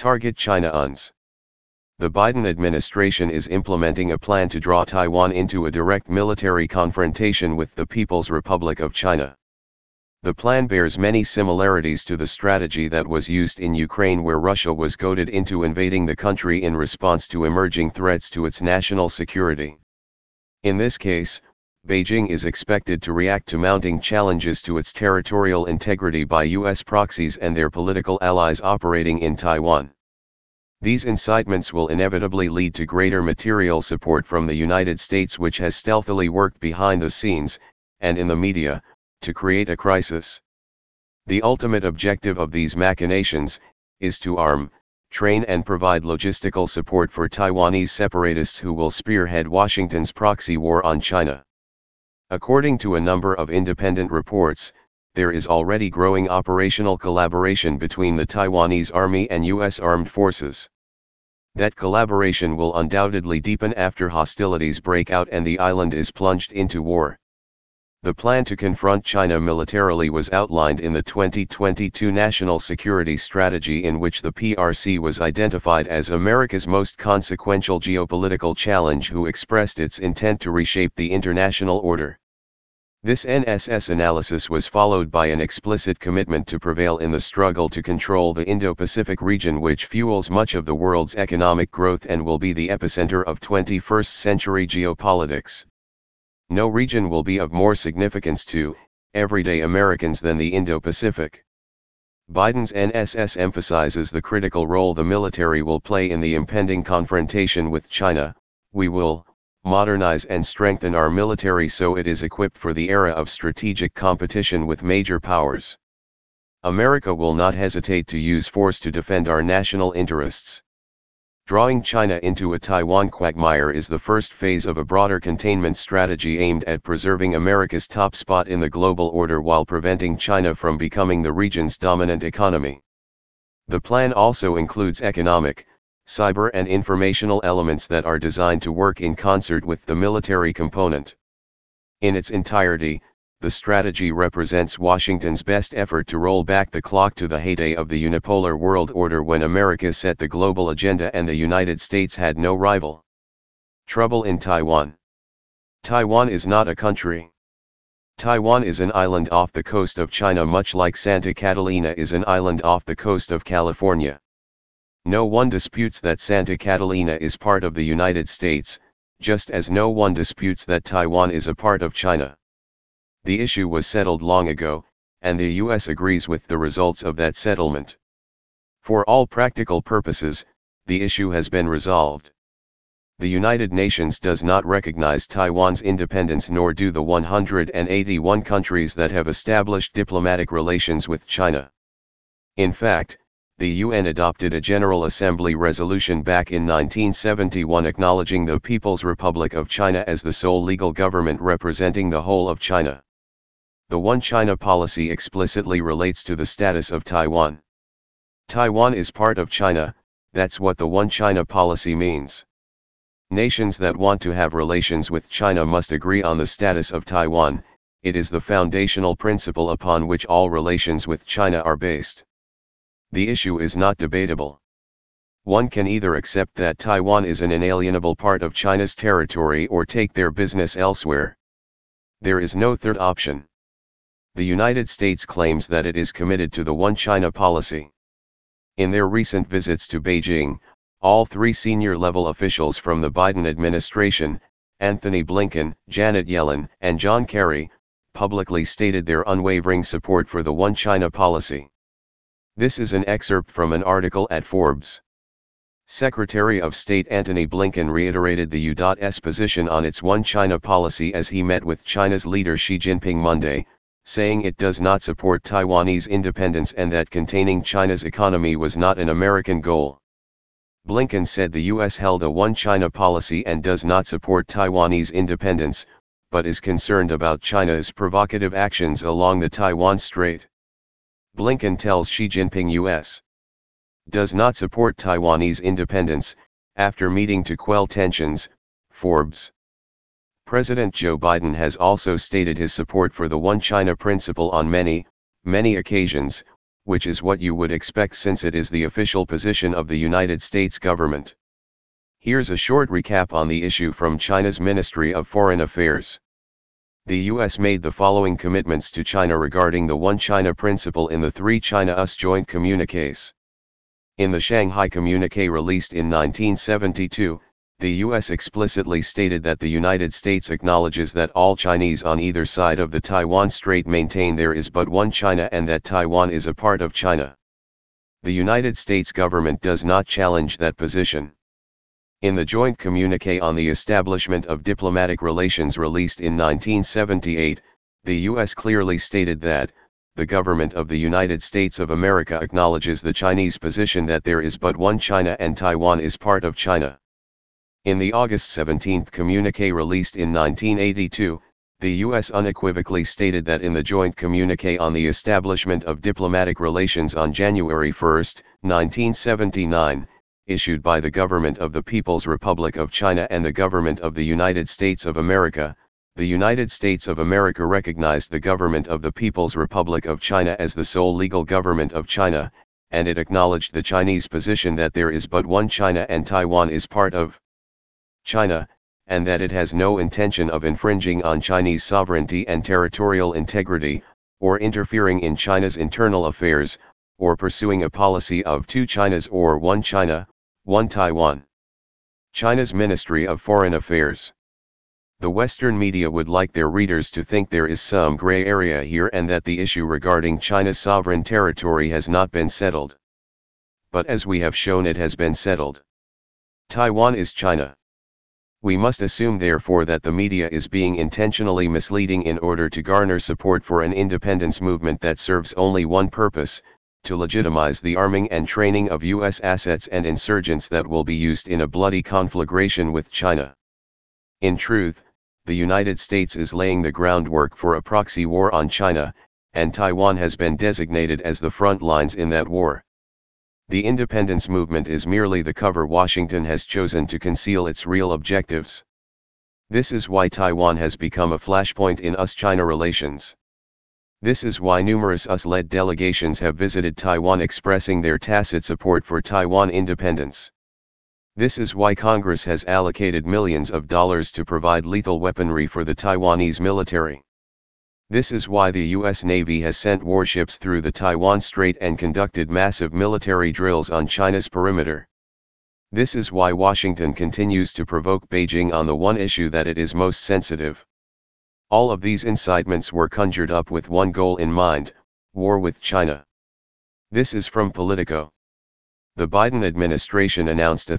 Target China UNS. The Biden administration is implementing a plan to draw Taiwan into a direct military confrontation with the People's Republic of China. The plan bears many similarities to the strategy that was used in Ukraine, where Russia was goaded into invading the country in response to emerging threats to its national security. In this case, Beijing is expected to react to mounting challenges to its territorial integrity by U.S. proxies and their political allies operating in Taiwan. These incitements will inevitably lead to greater material support from the United States, which has stealthily worked behind the scenes, and in the media, to create a crisis. The ultimate objective of these machinations is to arm, train and provide logistical support for Taiwanese separatists who will spearhead Washington's proxy war on China. According to a number of independent reports, there is already growing operational collaboration between the Taiwanese Army and U.S. armed forces. That collaboration will undoubtedly deepen after hostilities break out and the island is plunged into war. The plan to confront China militarily was outlined in the 2022 National Security Strategy, in which the PRC was identified as America's most consequential geopolitical challenge, who expressed its intent to reshape the international order. This NSS analysis was followed by an explicit commitment to prevail in the struggle to control the Indo-Pacific region, which fuels much of the world's economic growth and will be the epicenter of 21st century geopolitics. No region will be of more significance to everyday Americans than the Indo-Pacific. Biden's NSS emphasizes the critical role the military will play in the impending confrontation with China. We will modernize and strengthen our military so it is equipped for the era of strategic competition with major powers. America will not hesitate to use force to defend our national interests. Drawing China into a Taiwan quagmire is the first phase of a broader containment strategy aimed at preserving America's top spot in the global order while preventing China from becoming the region's dominant economy. The plan also includes economic, cyber and informational elements that are designed to work in concert with the military component. In its entirety, the strategy represents Washington's best effort to roll back the clock to the heyday of the unipolar world order, when America set the global agenda and the United States had no rival. Trouble in Taiwan. Taiwan is not a country. Taiwan is an island off the coast of China, much like Santa Catalina is an island off the coast of California. No one disputes that Santa Catalina is part of the United States, just as no one disputes that Taiwan is a part of China. The issue was settled long ago, and the U.S. agrees with the results of that settlement. For all practical purposes, the issue has been resolved. The United Nations does not recognize Taiwan's independence, nor do the 181 countries that have established diplomatic relations with China. In fact, the UN adopted a General Assembly resolution back in 1971 acknowledging the People's Republic of China as the sole legal government representing the whole of China. The One China policy explicitly relates to the status of Taiwan. Taiwan is part of China, that's what the One China policy means. Nations that want to have relations with China must agree on the status of Taiwan. It is the foundational principle upon which all relations with China are based. The issue is not debatable. One can either accept that Taiwan is an inalienable part of China's territory or take their business elsewhere. There is no third option. The United States claims that it is committed to the One China policy. In their recent visits to Beijing, all three senior-level officials from the Biden administration, Anthony Blinken, Janet Yellen, and John Kerry, publicly stated their unwavering support for the One China policy. This is an excerpt from an article at Forbes. Secretary of State Antony Blinken reiterated the U.S. position on its One China policy as he met with China's leader Xi Jinping Monday, saying it does not support Taiwanese independence and that containing China's economy was not an American goal. Blinken said the U.S. held a One China policy and does not support Taiwanese independence, but is concerned about China's provocative actions along the Taiwan Strait. Blinken tells Xi Jinping U.S. does not support Taiwanese independence, after meeting to quell tensions, Forbes. President Joe Biden has also stated his support for the One China principle on many occasions, which is what you would expect since it is the official position of the United States government. Here's a short recap on the issue from China's Ministry of Foreign Affairs. The US made the following commitments to China regarding the One China principle in the Three China Us joint communiques. In the Shanghai Communique released in 1972, the US explicitly stated that the United States acknowledges that all Chinese on either side of the Taiwan Strait maintain there is but one China and that Taiwan is a part of China. The United States government does not challenge that position. In the joint communique on the establishment of diplomatic relations released in 1978, the U.S. clearly stated that, the government of the United States of America acknowledges the Chinese position that there is but one China and Taiwan is part of China. In the August 17 communique released in 1982, the U.S. unequivocally stated that in the joint communique on the establishment of diplomatic relations on January 1, 1979, issued by the Government of the People's Republic of China and the Government of the United States of America, the United States of America recognized the Government of the People's Republic of China as the sole legal government of China, and it acknowledged the Chinese position that there is but one China and Taiwan is part of China, and that it has no intention of infringing on Chinese sovereignty and territorial integrity, or interfering in China's internal affairs, or pursuing a policy of two Chinas or one China, one Taiwan. China's Ministry of Foreign Affairs. The Western media would like their readers to think there is some gray area here and that the issue regarding China's sovereign territory has not been settled. But as we have shown, it has been settled. Taiwan is China. We must assume therefore that the media is being intentionally misleading in order to garner support for an independence movement that serves only one purpose, to legitimize the arming and training of U.S. assets and insurgents that will be used in a bloody conflagration with China. In truth, the United States is laying the groundwork for a proxy war on China, and Taiwan has been designated as the front lines in that war. The independence movement is merely the cover Washington has chosen to conceal its real objectives. This is why Taiwan has become a flashpoint in US-China relations. This is why numerous US-led delegations have visited Taiwan expressing their tacit support for Taiwan independence. This is why Congress has allocated millions of dollars to provide lethal weaponry for the Taiwanese military. This is why the U.S. Navy has sent warships through the Taiwan Strait and conducted massive military drills on China's perimeter. This is why Washington continues to provoke Beijing on the one issue that it is most sensitive. All of these incitements were conjured up with one goal in mind: war with China. This is from Politico. The Biden administration announced a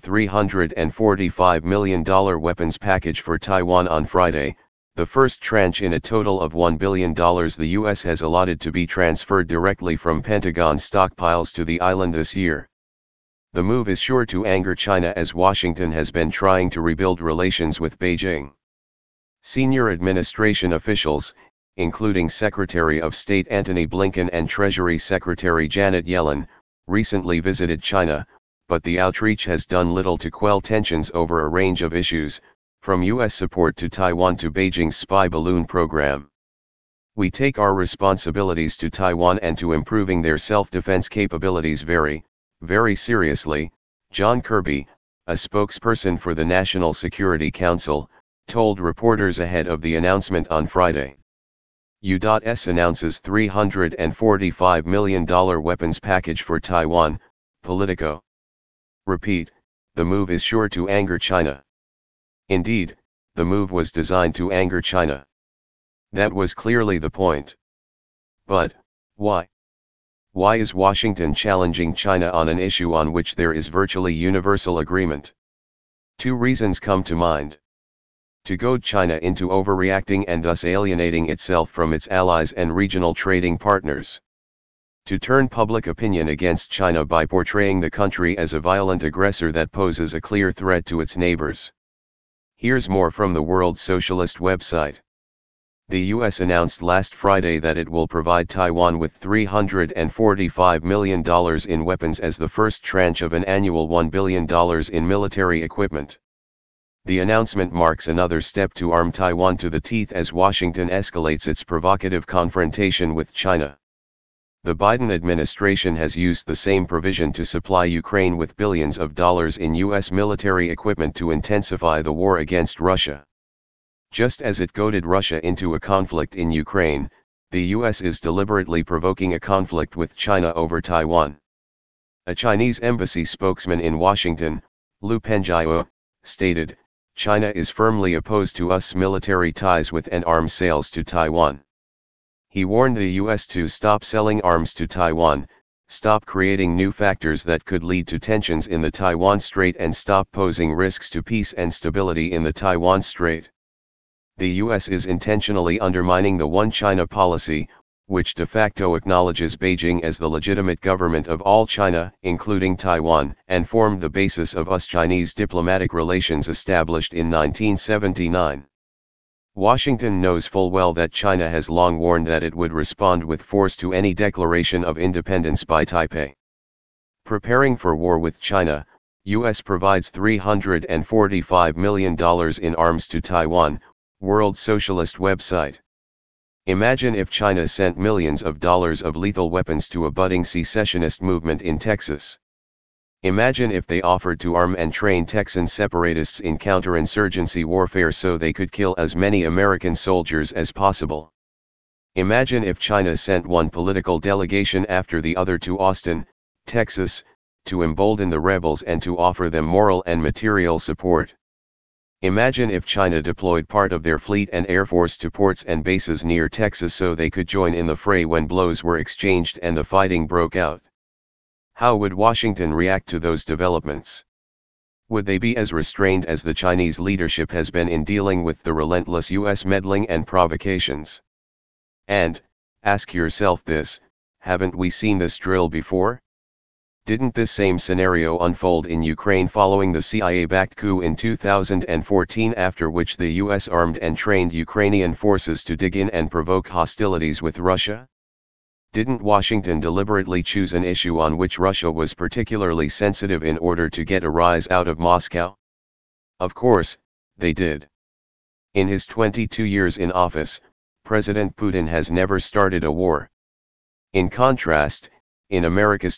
$345 million weapons package for Taiwan on Friday, the first tranche in a total of $1 billion the U.S. has allotted to be transferred directly from Pentagon stockpiles to the island this year. The move is sure to anger China as Washington has been trying to rebuild relations with Beijing. Senior administration officials, including Secretary of State Antony Blinken and Treasury Secretary Janet Yellen, recently visited China, but the outreach has done little to quell tensions over a range of issues, from U.S. support to Taiwan to Beijing's spy balloon program. We take our responsibilities to Taiwan and to improving their self-defense capabilities very, very seriously, John Kirby, a spokesperson for the National Security Council, told reporters ahead of the announcement on Friday. U.S. announces $345 million weapons package for Taiwan, Politico. Repeat, the move is sure to anger China. Indeed, the move was designed to anger China. That was clearly the point. But, why? Why is Washington challenging China on an issue on which there is virtually universal agreement? Two reasons come to mind. To goad China into overreacting and thus alienating itself from its allies and regional trading partners. To turn public opinion against China by portraying the country as a violent aggressor that poses a clear threat to its neighbors. Here's more from the World Socialist website. The U.S. announced last Friday that it will provide Taiwan with $345 million in weapons as the first tranche of an annual $1 billion in military equipment. The announcement marks another step to arm Taiwan to the teeth as Washington escalates its provocative confrontation with China. The Biden administration has used the same provision to supply Ukraine with billions of dollars in U.S. military equipment to intensify the war against Russia. Just as it goaded Russia into a conflict in Ukraine, the U.S. is deliberately provoking a conflict with China over Taiwan. A Chinese embassy spokesman in Washington, Lu Pengjiao, stated, "China is firmly opposed to US military ties with and arms sales to Taiwan." He warned the US to stop selling arms to Taiwan, stop creating new factors that could lead to tensions in the Taiwan Strait, and stop posing risks to peace and stability in the Taiwan Strait. The US is intentionally undermining the One China policy, which de facto acknowledges Beijing as the legitimate government of all China, including Taiwan, and formed the basis of US-Chinese diplomatic relations established in 1979. Washington knows full well that China has long warned that it would respond with force to any declaration of independence by Taipei. Preparing for war with China, US provides $345 million in arms to Taiwan, World Socialist website. Imagine if China sent millions of dollars of lethal weapons to a budding secessionist movement in Texas. Imagine if they offered to arm and train Texan separatists in counterinsurgency warfare so they could kill as many American soldiers as possible. Imagine if China sent one political delegation after the other to Austin, Texas, to embolden the rebels and to offer them moral and material support. Imagine if China deployed part of their fleet and air force to ports and bases near Texas so they could join in the fray when blows were exchanged and the fighting broke out. How would Washington react to those developments? Would they be as restrained as the Chinese leadership has been in dealing with the relentless US meddling and provocations? And, ask yourself this, haven't we seen this drill before? Didn't this same scenario unfold in Ukraine following the CIA-backed coup in 2014, after which the US armed and trained Ukrainian forces to dig in and provoke hostilities with Russia? Didn't Washington deliberately choose an issue on which Russia was particularly sensitive in order to get a rise out of Moscow? Of course, they did. In his 22 years in office, President Putin has never started a war. In contrast, in America's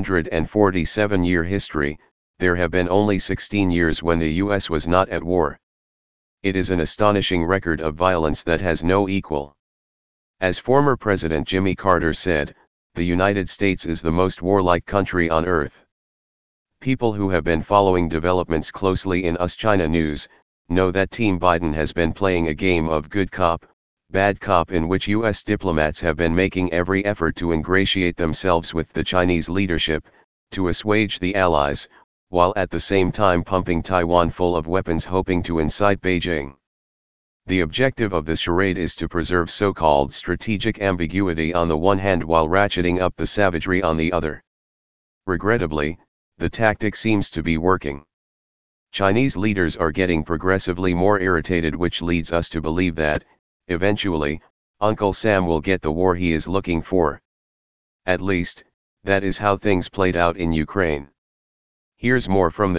247-year history, there have been only 16 years when the US was not at war. It is an astonishing record of violence that has no equal. As former President Jimmy Carter said, the United States is the most warlike country on earth. People who have been following developments closely in US-China news, know that Team Biden has been playing a game of good cop, bad cop, in which US diplomats have been making every effort to ingratiate themselves with the Chinese leadership, to assuage the allies, while at the same time pumping Taiwan full of weapons hoping to incite Beijing. The objective of this charade is to preserve so-called strategic ambiguity on the one hand while ratcheting up the savagery on the other. Regrettably, the tactic seems to be working. Chinese leaders are getting progressively more irritated, which leads us to believe that, eventually, Uncle Sam will get the war he is looking for. At least, that is how things played out in Ukraine. Here's more from the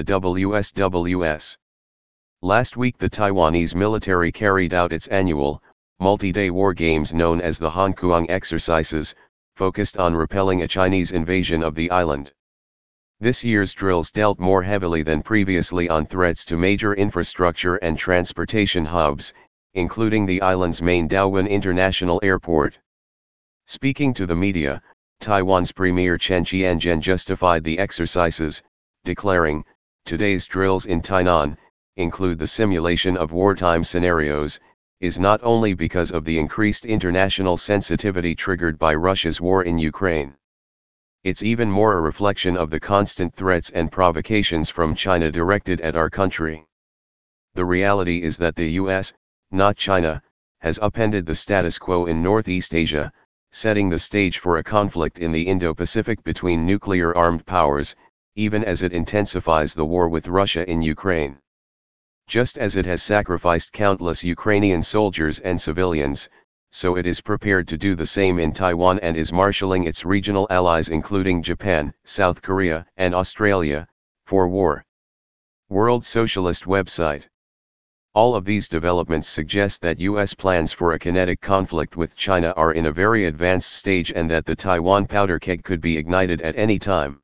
WSWS. Last week the Taiwanese military carried out its annual, multi-day war games known as the Hankuang exercises, focused on repelling a Chinese invasion of the island. This year's drills dealt more heavily than previously on threats to major infrastructure and transportation hubs, including the island's main Daowen International Airport. Speaking to the media, Taiwan's Premier Chen Chien-jen justified the exercises, declaring, "Today's drills in Tainan include the simulation of wartime scenarios, is not only because of the increased international sensitivity triggered by Russia's war in Ukraine. It's even more a reflection of the constant threats and provocations from China directed at our country. The reality is that the US, not China, has upended the status quo in Northeast Asia, setting the stage for a conflict in the Indo-Pacific between nuclear-armed powers, even as it intensifies the war with Russia in Ukraine. Just as it has sacrificed countless Ukrainian soldiers and civilians, so it is prepared to do the same in Taiwan and is marshalling its regional allies including Japan, South Korea, and Australia, for war." World Socialist website. All of these developments suggest that U.S. plans for a kinetic conflict with China are in a very advanced stage and that the Taiwan powder keg could be ignited at any time.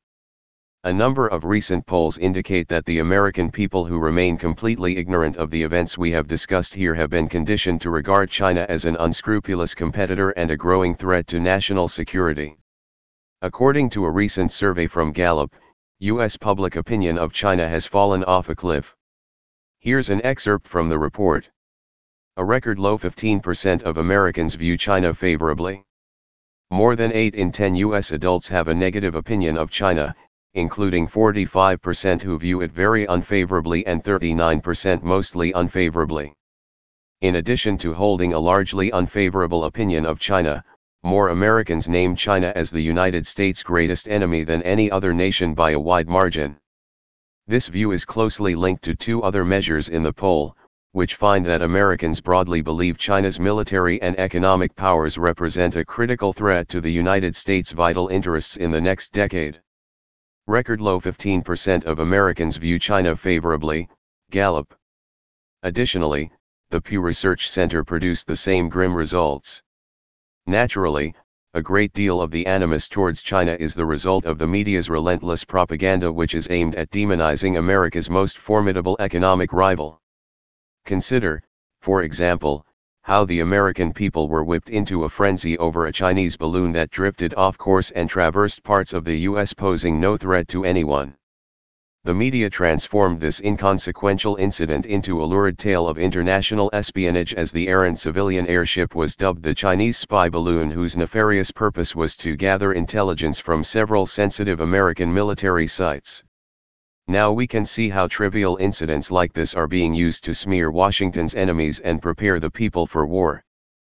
A number of recent polls indicate that the American people who remain completely ignorant of the events we have discussed here have been conditioned to regard China as an unscrupulous competitor and a growing threat to national security. According to a recent survey from Gallup, U.S. public opinion of China has fallen off a cliff. Here's an excerpt from the report. A record low 15% of Americans view China favorably. More than 8 in 10 U.S. adults have a negative opinion of China, including 45% who view it very unfavorably and 39% mostly unfavorably. In addition to holding a largely unfavorable opinion of China, more Americans name China as the United States' greatest enemy than any other nation by a wide margin. This view is closely linked to two other measures in the poll, which find that Americans broadly believe China's military and economic powers represent a critical threat to the United States' vital interests in the next decade. Record low 15% of Americans view China favorably, Gallup. Additionally, the Pew Research Center produced the same grim results. Naturally, a great deal of the animus towards China is the result of the media's relentless propaganda, which is aimed at demonizing America's most formidable economic rival. Consider, for example, how the American people were whipped into a frenzy over a Chinese balloon that drifted off course and traversed parts of the U.S. posing no threat to anyone. The media transformed this inconsequential incident into a lurid tale of international espionage as the errant civilian airship was dubbed the Chinese spy balloon, whose nefarious purpose was to gather intelligence from several sensitive American military sites. Now we can see how trivial incidents like this are being used to smear Washington's enemies and prepare the people for war.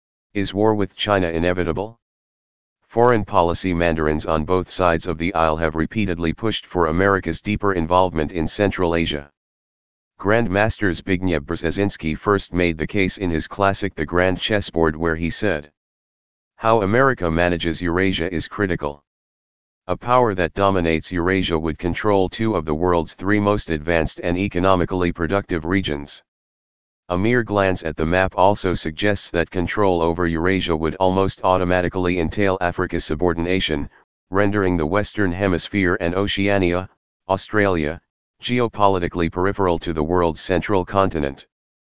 Is war with China inevitable? Foreign policy mandarins on both sides of the aisle have repeatedly pushed for America's deeper involvement in Central Asia. Grandmaster Zbigniew Brzezinski first made the case in his classic The Grand Chessboard, where he said, "How America manages Eurasia is critical. A power that dominates Eurasia would control two of the world's three most advanced and economically productive regions." A mere glance at the map also suggests that control over Eurasia would almost automatically entail Africa's subordination, rendering the Western Hemisphere and Oceania, Australia, geopolitically peripheral to the world's central continent.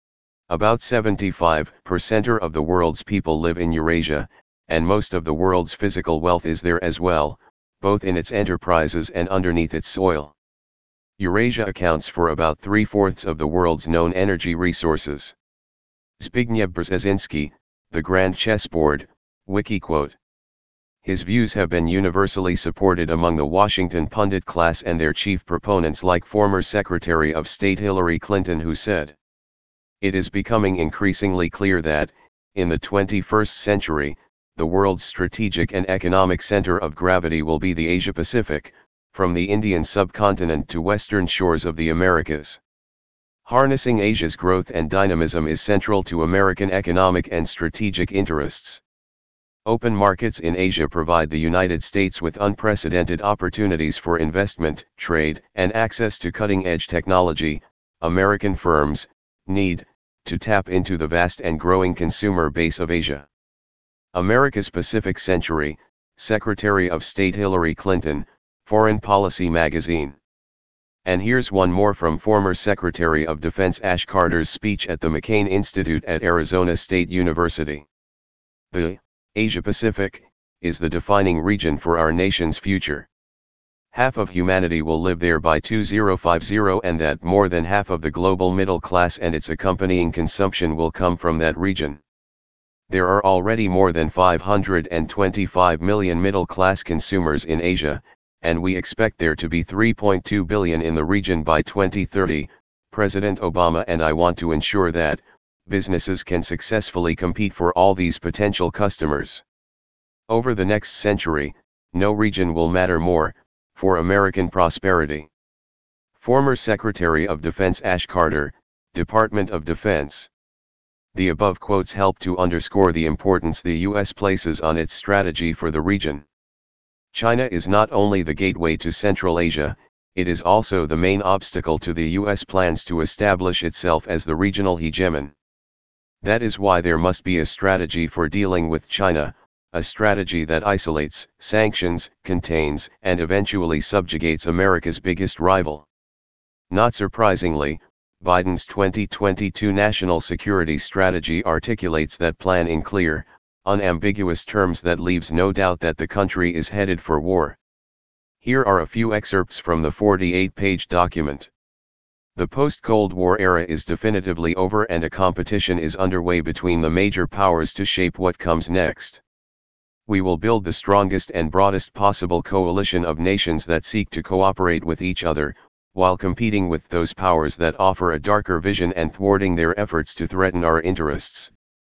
About 75% of the world's people live in Eurasia, and most of the world's physical wealth is there as well, both in its enterprises and underneath its soil. Eurasia accounts for about 3/4 of the world's known energy resources. Zbigniew Brzezinski, The Grand Chessboard, Wikiquote. His views have been universally supported among the Washington pundit class and their chief proponents, like former Secretary of State Hillary Clinton, who said, "It is becoming increasingly clear that, in the 21st century, the world's strategic and economic center of gravity will be the Asia-Pacific, from the Indian subcontinent to western shores of the Americas. Harnessing Asia's growth and dynamism is central to American economic and strategic interests. Open markets in Asia provide the United States with unprecedented opportunities for investment, trade, and access to cutting-edge technology. American firms need to tap into the vast and growing consumer base of Asia." America's Pacific Century, Secretary of State Hillary Clinton, Foreign Policy Magazine. And here's one more from former Secretary of Defense Ash Carter's speech at the McCain Institute at Arizona State University. "The Asia-Pacific is the defining region for our nation's future. Half of humanity will live there by 2050, and that more than half of the global middle class and its accompanying consumption will come from that region. There are already more than 525 million middle-class consumers in Asia, and we expect there to be 3.2 billion in the region by 2030, President Obama and I want to ensure that businesses can successfully compete for all these potential customers. Over the next century, no region will matter more for American prosperity." Former Secretary of Defense Ash Carter, Department of Defense. The above quotes help to underscore the importance the U.S. places on its strategy for the region. China is not only the gateway to Central Asia, it is also the main obstacle to the US plans to establish itself as the regional hegemon. That is why there must be a strategy for dealing with China, a strategy that isolates, sanctions, contains, and eventually subjugates America's biggest rival. Not surprisingly, Biden's 2022 national security strategy articulates that plan in clear, unambiguous terms that leaves no doubt that the country is headed for war. Here are a few excerpts from the 48-page document. The post-Cold War era is definitively over and a competition is underway between the major powers to shape what comes next. We will build the strongest and broadest possible coalition of nations that seek to cooperate with each other, while competing with those powers that offer a darker vision and thwarting their efforts to threaten our interests.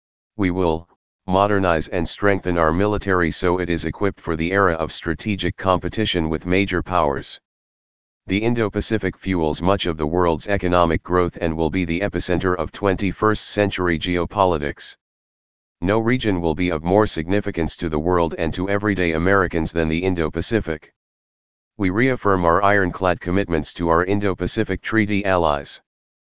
We will modernize and strengthen our military so it is equipped for the era of strategic competition with major powers. The Indo-Pacific fuels much of the world's economic growth and will be the epicenter of 21st century geopolitics. No region will be of more significance to the world and to everyday Americans than the Indo-Pacific. We reaffirm our ironclad commitments to our Indo-Pacific Treaty allies.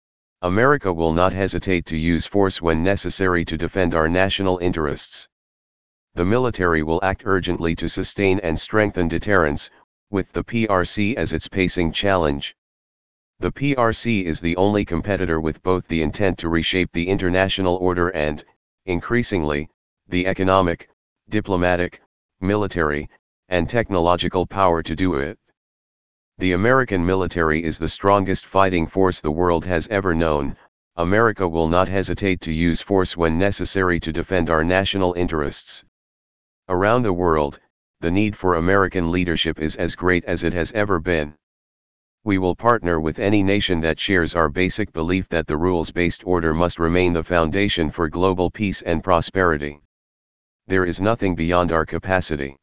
America will not hesitate to use force when necessary to defend our national interests. The military will act urgently to sustain and strengthen deterrence, with the PRC as its pacing challenge. The PRC is the only competitor with both the intent to reshape the international order and, increasingly, the economic, diplomatic, military, and technological power to do it. The American military is the strongest fighting force the world has ever known. America will not hesitate to use force when necessary to defend our national interests. Around the world, the need for American leadership is as great as it has ever been. We will partner with any nation that shares our basic belief that the rules-based order must remain the foundation for global peace and prosperity. There is nothing beyond our capacity.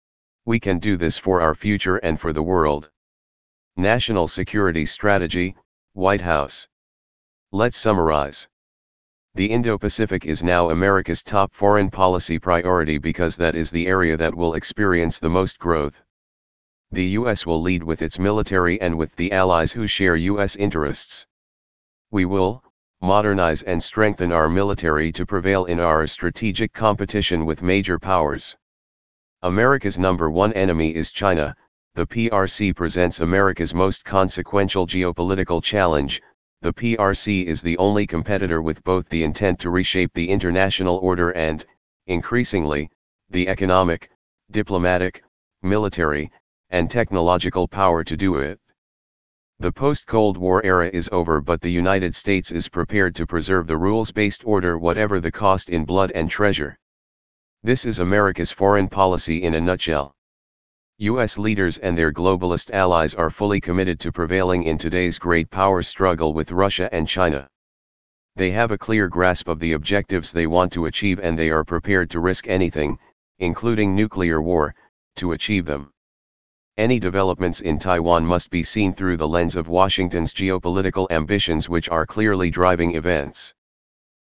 We can do this for our future and for the world. National Security Strategy, White House. Let's summarize. The Indo-Pacific is now America's top foreign policy priority because that is the area that will experience the most growth. The U.S. will lead with its military and with the allies who share U.S. interests. We will modernize and strengthen our military to prevail in our strategic competition with major powers. America's number one enemy is China. The PRC presents America's most consequential geopolitical challenge. The PRC is the only competitor with both the intent to reshape the international order and, increasingly, the economic, diplomatic, military, and technological power to do it. The post-Cold War era is over, but the United States is prepared to preserve the rules-based order whatever the cost in blood and treasure. This is America's foreign policy in a nutshell. U.S. leaders and their globalist allies are fully committed to prevailing in today's great power struggle with Russia and China. They have a clear grasp of the objectives they want to achieve and they are prepared to risk anything, including nuclear war, to achieve them. Any developments in Taiwan must be seen through the lens of Washington's geopolitical ambitions, which are clearly driving events.